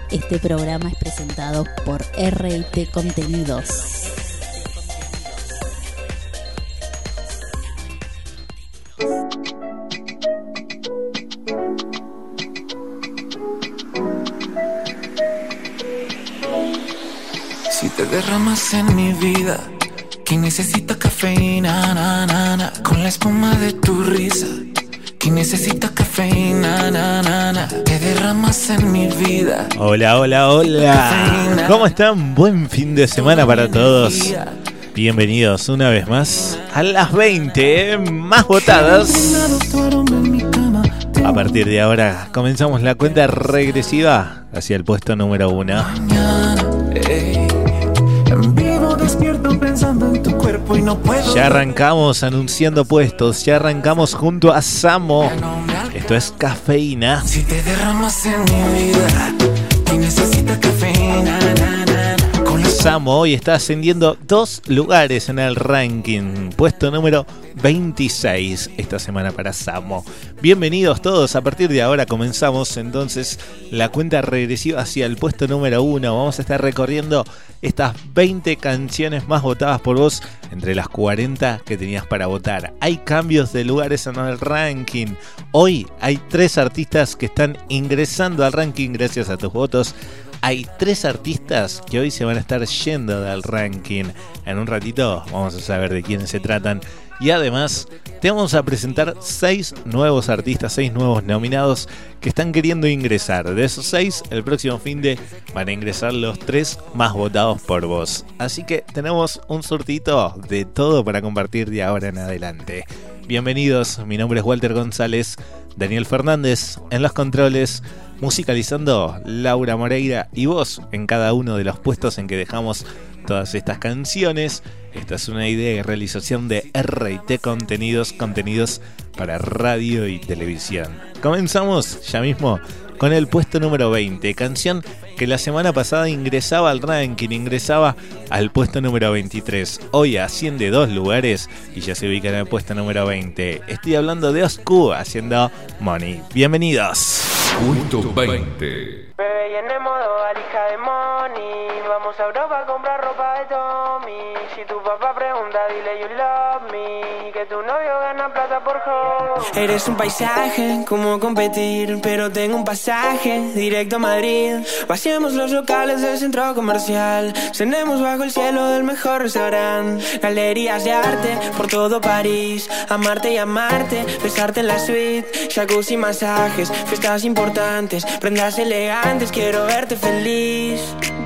Este programa es presentado por RT Contenidos. Si te derramas en mi vida, ¿quién necesita cafeína? Na, na, na, con la espuma de tu risa. ¿Quién necesita cafeína? Na, na, na, te derramas en mi vida. Hola, hola, hola. ¿Cómo están? Buen fin de semana para todos. Bienvenidos una vez más a las 20 más votadas. A partir de ahora comenzamos la cuenta regresiva hacia el puesto número 1. Despierto pensando en tu cuerpo y no puedo. Ya arrancamos anunciando puestos, ya arrancamos junto a Samo. Esto es Cafeína. Si te derramas en mi vida, ¿quién necesita cafeína? Con la Samo hoy está ascendiendo 2 lugares en el ranking. Puesto número 26 esta semana para Samo. Bienvenidos todos, a partir de ahora comenzamos entonces la cuenta regresiva hacia el puesto número 1. Vamos a estar recorriendo estas 20 canciones más votadas por vos entre las 40 que tenías para votar. Hay cambios de lugares en el ranking. Hoy hay 3 artistas que están ingresando al ranking gracias a tus votos. Hay 3 artistas que hoy se van a estar yendo del ranking. En un ratito vamos a saber de quiénes se tratan. Y además te vamos a presentar 6 nuevos artistas, 6 nuevos nominados que están queriendo ingresar. De esos 6, el próximo finde van a ingresar los 3 más votados por vos. Así que tenemos un surtito de todo para compartir de ahora en adelante. Bienvenidos, mi nombre es Walter González, Daniel Fernández en los controles, musicalizando Laura Moreira y vos en cada uno de los puestos en que dejamos todas estas canciones. Esta es una idea y realización de RT Contenidos, contenidos para radio y televisión. Comenzamos ya mismo con el puesto número 20, canción que la semana pasada ingresaba al ranking, ingresaba al puesto número 23. Hoy asciende 2 lugares y ya se ubica en el puesto número 20. Estoy hablando de Oscu haciendo Money. Bienvenidos. Punto 20. Bebé, llenemos modo valija de money. Vamos a Europa a comprar ropa de Tommy. Si tu papá pregunta, dile you love me. Que tu novio gana plata por hobby. Eres un paisaje, ¿cómo competir? Pero tengo un pasaje directo a Madrid. Vaciemos los locales del centro comercial. Cenemos bajo el cielo del mejor restaurante. Galerías de arte por todo París. Amarte y amarte, besarte en la suite. Jacuzzi, masajes, fiestas importantes, prendas elegantes, quiero verte feliz.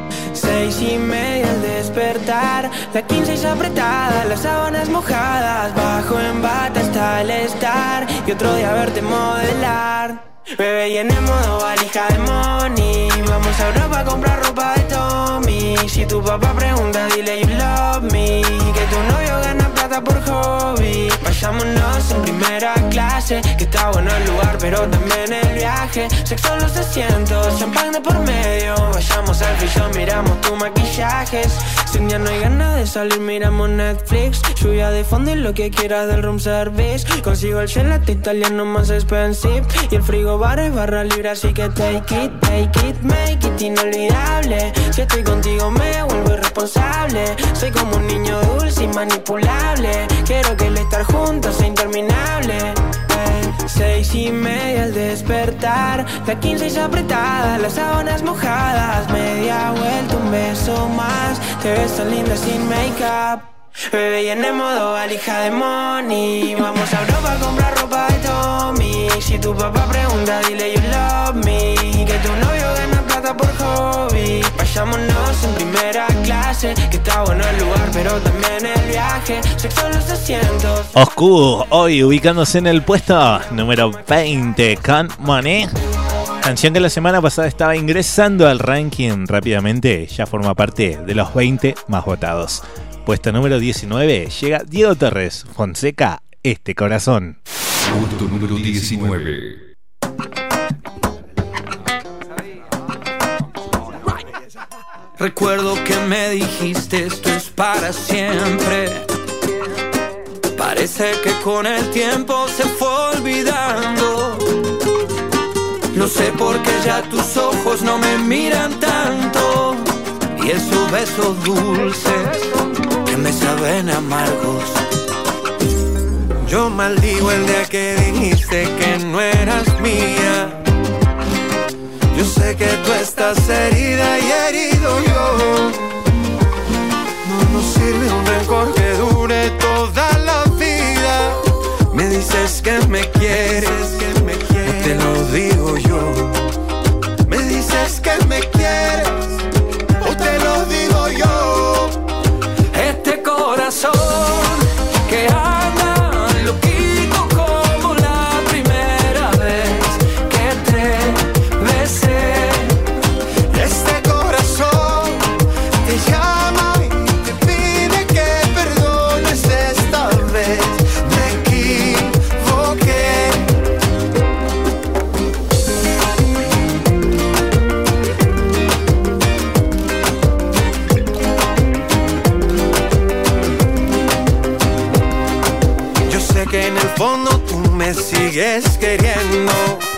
6:30 al despertar, la 15 es apretada, las sábanas mojadas, bajo en bata hasta el estar y otro día verte modelar. Bebé, llené modo valija de money. Vamos a Europa a comprar ropa de Tommy. Si tu papá pregunta, dile you love me. Que tu novio gana plata por hobby. Vayámonos en primera clase, que está bueno el lugar, pero también el viaje. Sexo en los asientos, champán de por medio. Vayamos al frillón, miramos tus maquillajes. Si un día no hay ganas de salir, miramos Netflix. Lluvia de fondo y lo que quieras del room service. Consigo el gelato italiano más expensive. Y el frigobar es barra libre, así que take it, make it inolvidable. Si estoy contigo me vuelvo irresponsable. Soy como un niño dulce y manipulable. Quiero que el estar juntos sea interminable. 6:30 al despertar, la 15 es apretada, las sábanas mojadas. Media vuelta, un beso más. Te ves tan linda sin make-up. Bebé, llené modo valija de money. Vamos a Europa a comprar ropa de Tommy. Si tu papá pregunta, dile you love me. Que tu novio gana plata por hobby. Vayámonos en primera clase, que está bueno el lugar, pero también el viaje. Sexo en los asientos. Oscu, hoy ubicándose en el puesto número 20 con Money. Canción que la semana pasada estaba ingresando al ranking rápidamente, ya forma parte de los 20 más votados. Puesto número 19 llega Diego Torres, Fonseca, Este Corazón. Punto número 19. Recuerdo que me dijiste esto es para siempre. Parece que con el tiempo se fue olvidando. Lo sé por qué ya tus ojos no me miran tanto, y esos besos dulces que me saben amargos. Yo maldigo el día que dijiste que no eras mía. Yo sé que tú estás herida y herido yo. No nos sirve un rencor que dure toda la vida. Me dices que me quieres, no te lo digo yo. Me dices que me quieres, o te lo digo yo. Este corazón que anda loquito como la primera vez que te besé. Este corazón te llama y te pide que perdones esta vez. Me equivoqué. Yo sé que en el fondo tú me sigues queriendo,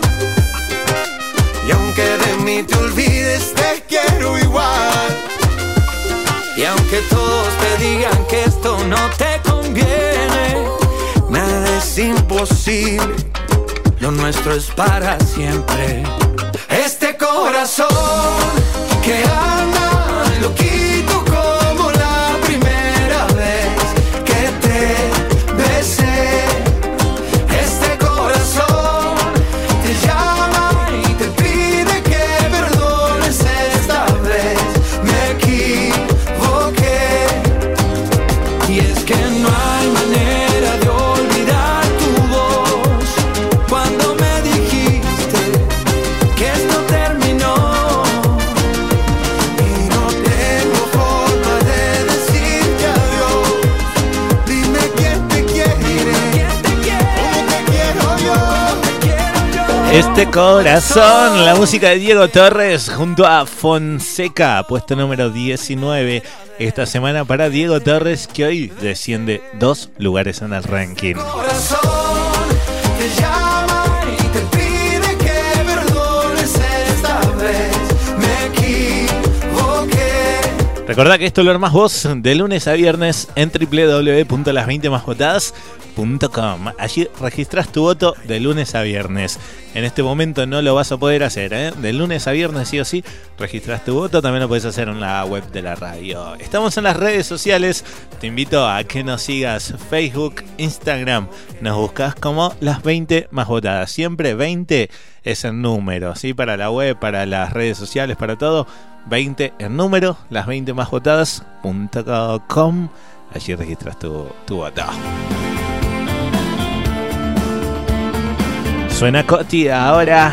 y aunque de mí te olvides te quiero igual. Y aunque todos te digan que esto no te conviene, nada es imposible, lo nuestro es para siempre. Este corazón que anda loquito como la primera vez que te besé. Este corazón te llama y te pide que perdones esta vez. Me equivoqué. Y es que no hay manera de olvidar tu voz cuando me dijiste que esto terminó. Y no tengo forma de decirte adiós. Dime quién te quiere, cómo te quiero yo. Este corazón, la música de Diego Torres junto a Fonseca, puesto número 19 esta semana para Diego Torres, que hoy desciende 2 lugares en el ranking. Corazón te llama y te pide que perdones esta vez. Me equivoqué. Recordá que esto lo armás vos de lunes a viernes en www.las20másvotadas.com. Allí registrás tu voto de lunes a viernes. En este momento no lo vas a poder hacer, ¿eh? De lunes a viernes sí o sí registrás tu voto. También lo podés hacer en la web de la radio. Estamos en las redes sociales. Te invito a que nos sigas Facebook, Instagram. Nos buscás como las 20 más votadas. Siempre 20 es el número, ¿sí? Para la web, para las redes sociales, para todo. 20 en número, las20másvotadas.com. Allí registras tu voto. Suena Coti ahora.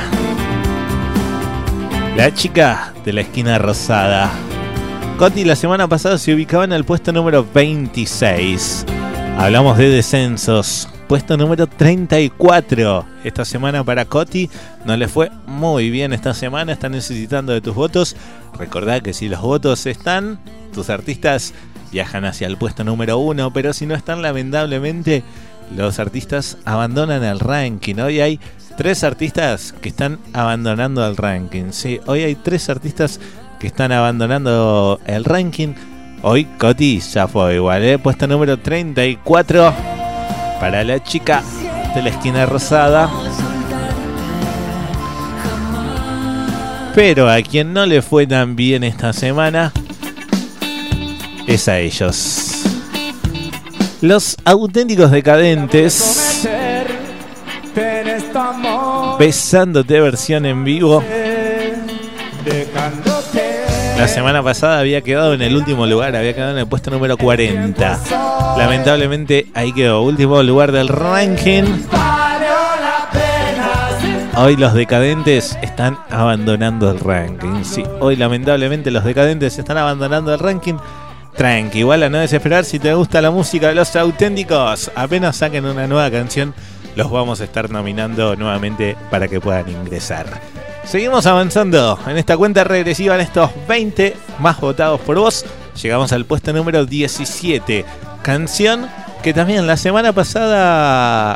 La chica de la esquina rosada. Coti la semana pasada se ubicaba en el puesto número 26. Hablamos de descensos. Puesto número 34. Esta semana para Coti no le fue muy bien esta semana. Está necesitando de tus votos. Recordá que si los votos están, tus artistas viajan hacia el puesto número 1. Pero si no están, lamentablemente, los artistas abandonan el ranking. Hoy hay 3 artistas que están abandonando el ranking. Sí, hoy hay 3 artistas que están abandonando el ranking. Hoy Coti ya fue igual, ¿eh? Puesto número 34 para la chica de la esquina rosada. Pero a quien no le fue tan bien esta semana es a ellos. Los Auténticos Decadentes, Besándote versión en vivo. La semana pasada había quedado en el último lugar, había quedado en el puesto número 40. Lamentablemente ahí quedó, último lugar del ranking. Hoy los Decadentes están abandonando el ranking. Sí, hoy lamentablemente los Decadentes están abandonando el ranking. Tranqui, igual a no desesperar. Si te gusta la música de Los Auténticos, apenas saquen una nueva canción, los vamos a estar nominando nuevamente para que puedan ingresar. Seguimos avanzando en esta cuenta regresiva, en estos 20 más votados por vos. Llegamos al puesto número 17. Canción que también la semana pasada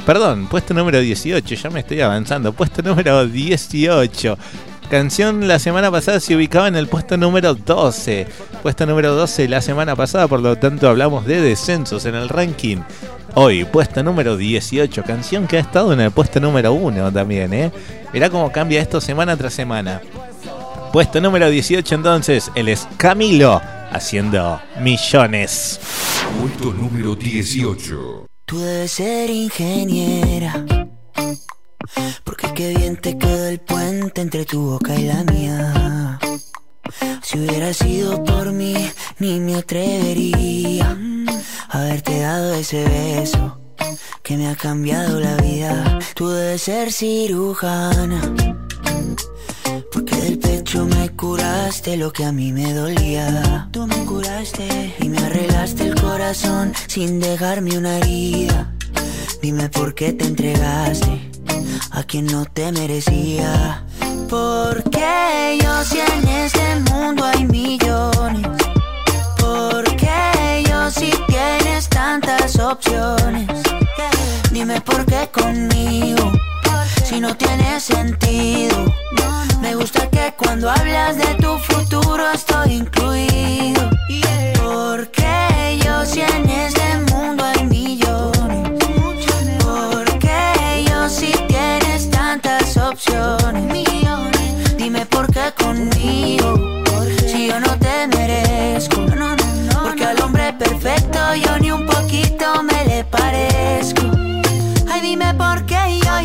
Perdón, puesto número 18, ya me estoy avanzando. Puesto número 18. Canción la semana pasada se ubicaba en el puesto número 12. Puesto número 12 la semana pasada, por lo tanto hablamos de descensos en el ranking. Hoy, puesto número 18. Canción que ha estado en el puesto número 1 también, ¿eh? Mirá cómo cambia esto semana tras semana. Puesto número 18 entonces, él es Camilo, haciendo Millones. Puesto número 18. Tú debes ser ingeniera, porque qué bien te quedó el puente entre tu boca y la mía. Si hubiera sido por mí, ni me atrevería a haberte dado ese beso que me ha cambiado la vida. Tú debes ser cirujana, porque del pecho me curaste lo que a mí me dolía. Tú me curaste y me arreglaste el corazón sin dejarme una herida. Dime por qué te entregaste a quien no te merecía. Porque yo si en este mundo hay millones. Porque yo si tienes tantas opciones. Dime por qué conmigo, si no tiene sentido. Me gusta que cuando hablas de tu futuro estoy incluido. Porque yo si en este mundo hay millones. Porque yo si tienes tantas opciones. Dime por qué conmigo, si yo no te merezco. Porque al hombre perfecto yo ni un poquito me le parezco. Ay, dime por qué yo,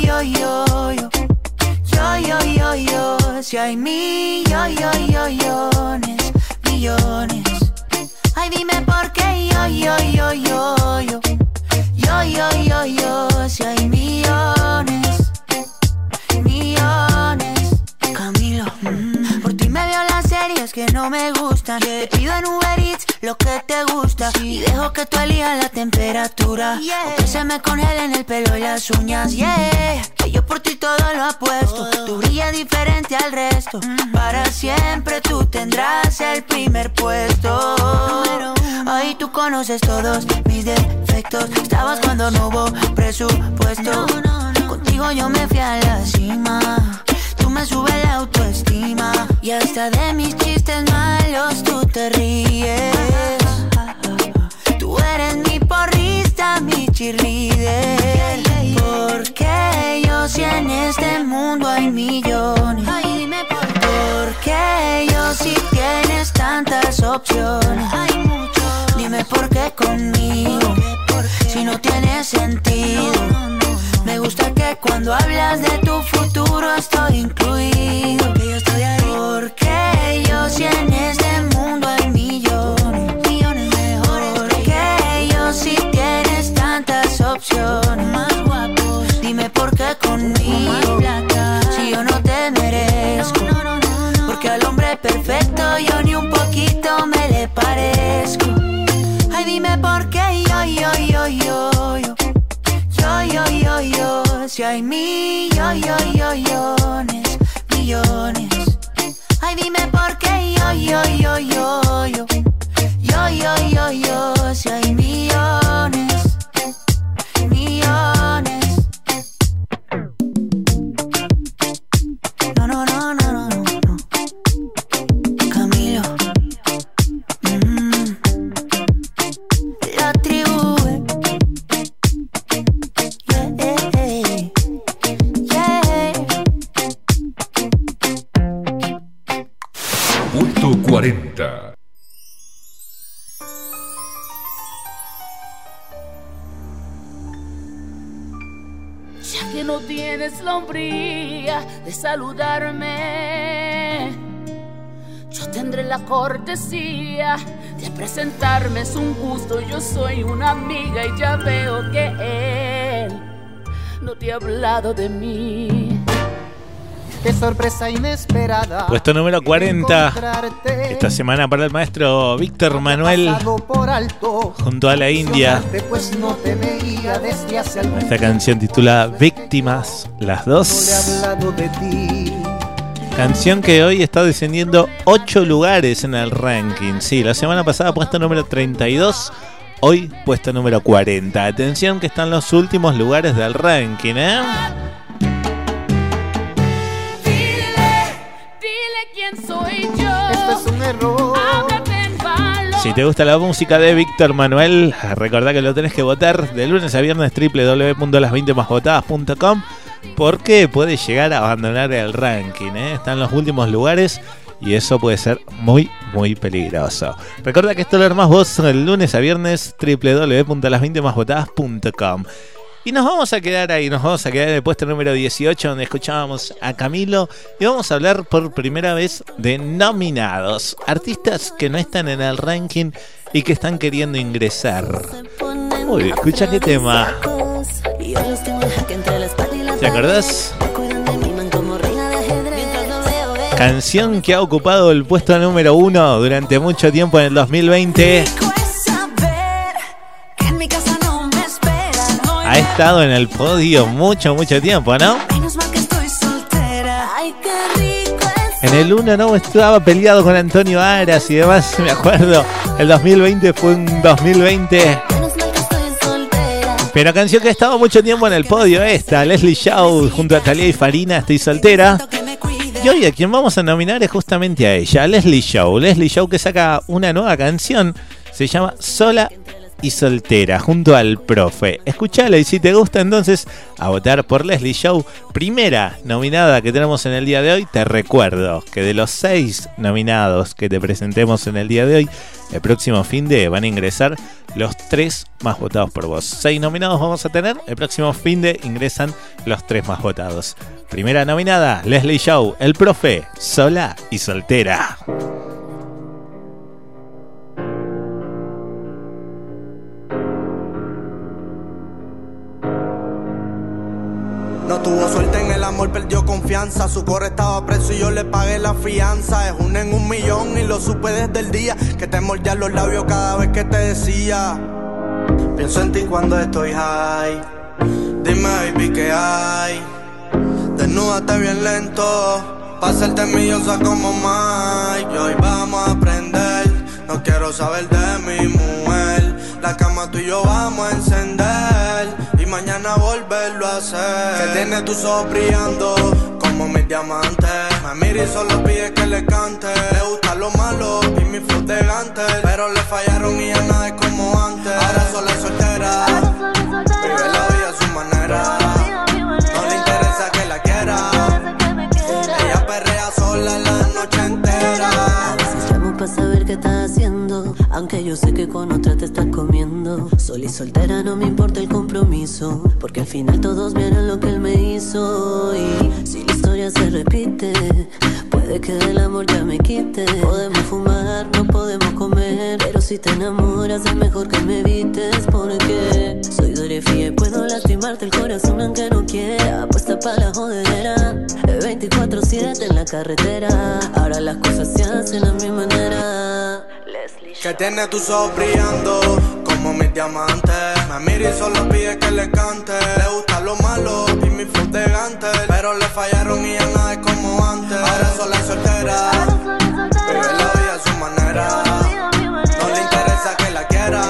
si hay millones. Ay, dime por qué yo, si hay millones. Camilo, por ti me veo las series que no me gustan. Te pido en Uber Eats lo que te gusta y dejo que tú elijas la temperatura. O que se me congelen el pelo y las uñas, que yo por ti todo lo apuesto. Tú brillas diferente al resto. Para siempre tú tendrás el primer puesto. Ahí tú conoces todos mis defectos. Estabas cuando no hubo presupuesto. Contigo yo me fui a la cima. Tú me subes la autoestima. Y hasta de mis chistes malos tú te ríes. Tú eres mi porrista, mi cheerleader. Porque yo si en este mundo hay millones. Porque yo si tienes tantas opciones. Dime por qué conmigo, si no tiene sentido. Me gusta que cuando hablas de tu futuro estoy incluido. Que yo estoy ahí. Porque yo si en este mundo hay millones mejores. Porque yo si tienes tantas opciones más guapos. Dime por qué conmigo, si yo no te merezco. Porque al hombre perfecto yo ni un poquito me le parezco. Ay, dime por qué yo, si hay millones. Ay, dime por qué yo, si hay millones. No. Camilo, la tribu, Puesto 40. Ya que no tienes la hombría de saludarme, yo tendré la cortesía de presentarme. Es un gusto, yo soy una amiga y ya veo que él no te ha hablado de mí. Qué sorpresa inesperada. Puesto número 40. Esta semana para el maestro Víctor Manuel junto a la India. Esta canción titula Víctimas, las dos. Canción que hoy está descendiendo 8 lugares en el ranking. Sí, la semana pasada puesto número 32. Hoy puesto número 40. Atención que están los últimos lugares del ranking, ¿eh? Dile quién soy yo. Esto es un error. Si te gusta la música de Víctor Manuel, recordá que lo tenés que votar de lunes a viernes www.las20másvotadas.com porque puedes llegar a abandonar el ranking, ¿eh? Están los últimos lugares y eso puede ser muy, muy peligroso. Recuerda que esto lo armás vos el lunes a viernes www.las20másvotadas.com. Y nos vamos a quedar ahí, nos vamos a quedar en el puesto número 18 donde escuchábamos a Camilo y vamos a hablar por primera vez de nominados, artistas que no están en el ranking y que están queriendo ingresar. Uy, escucha qué tema. ¿Te acordás? Canción que ha ocupado el puesto número 1 durante mucho tiempo en el 2020. Ha estado en el podio mucho tiempo, ¿no? En el 1 no estaba peleado con Antonio Aras y demás, me acuerdo. El 2020 fue un 2020. Pero canción que ha estado mucho tiempo en el podio esta, Leslie Shaw junto a Thalía y Farina, Estoy Soltera. Y hoy a quien vamos a nominar es justamente a ella, Leslie Shaw. Leslie Shaw que saca una nueva canción, se llama Sola y Soltera, junto al Profe. Escuchala y si te gusta entonces a votar por Leslie Shaw, primera nominada que tenemos en el día de hoy. Te recuerdo que de los 6 nominados que te presentemos en el día de hoy, el próximo fin de van a ingresar los 3 más votados por vos. 6 nominados vamos a tener, el próximo fin de ingresan los 3 más votados. Primera nominada, Leslie Shaw, el Profe, Sola y Soltera. No tuvo suerte en el amor, perdió confianza. Su coro estaba preso y yo le pagué la fianza. Es 1 en 1.000.000 y lo supe desde el día que te mordía los labios cada vez que te decía. Pienso en ti cuando estoy high. Dime baby qué hay. Desnúdate bien lento, pa' hacerte millosa como Mike. Y hoy vamos a aprender, no quiero saber de mi mujer. La cama tú y yo vamos a encender y mañana volverlo a hacer. Que tiene tus ojos brillando como mis diamantes. Me mira y solo pide que le cante. Le gusta lo malo y mi flow de Gantel, pero le fallaron y ya nada es como antes. Ahora sola y soltera, vive la vida a su manera. No le interesa que la quiera, ella perrea sola la noche entera. A veces llamo pa' saber qué estás haciendo, aunque yo sé que con otra te estás comiendo. Sola y soltera no me importa el compromiso, porque al final todos vieron lo que él me hizo. Y si la historia se repite, puede que del amor ya me quite. Podemos fumar, no podemos comer, pero si te enamoras es mejor que me evites, porque soy doble fía y puedo lastimarte el corazón aunque no quiera. Puesta pa' la jodedera, 24/7 en la carretera. Ahora las cosas se hacen a mi manera. Que tiene tus ojos brillando como mis diamantes. Me mira y solo pide que le cante. Le gusta lo malo y mi flow de Gantel, pero le fallaron y ya nada es como antes. Ahora sola y soltera, vive la vida a su manera. No le interesa que la quiera,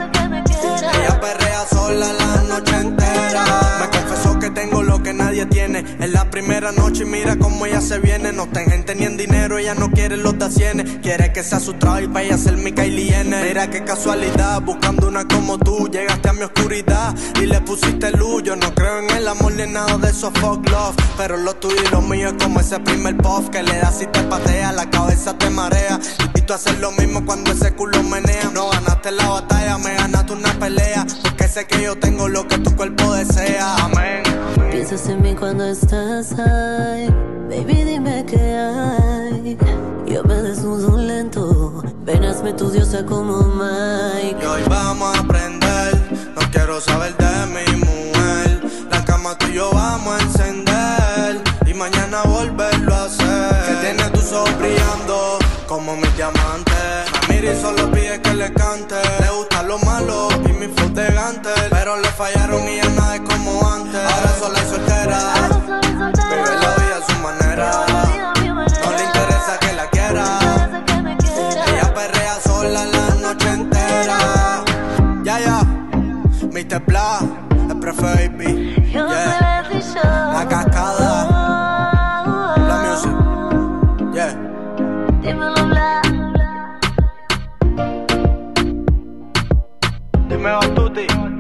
ella perrea sola la noche entera. Me confesó que tengo lo que nadie tiene. En la primera noche y mira cómo ella se viene. No está en gente ni en dinero, ella no quiere los de cienes. Quiere que sea su trabajo y vaya a ser mi Kylie Jenner. Mira qué casualidad, buscando una como tú. Llegaste a mi oscuridad y le pusiste luz. Yo no creo en el amor ni en nada de esos fuck love, pero lo tuyo y lo mío es como ese primer puff que le das y te patea, la cabeza te marea. Y tú haces lo mismo cuando ese culo menea. No ganaste la batalla, me ganaste una pelea, porque sé que yo tengo lo que tu cuerpo desea. Amén. Piensas en mí cuando estás ahí, baby dime qué hay. Yo me desnudo lento, ven hazme tu diosa como Mike. Y hoy vamos a aprender, no quiero saber de mi mujer. La cama tú y yo vamos a encender y mañana volverlo a hacer. Que tiene tus ojos brillando como mis diamantes. Me mira y solo pide que le cante. Le gusta lo malo y mi flow de Gantel, pero le fallaron y ya nada es como antes. Ahora sola y soltera, vive la vida a su manera. No le interesa que la quiera, ella perrea sola la noche entera. dímelo Black. Dime Batuti.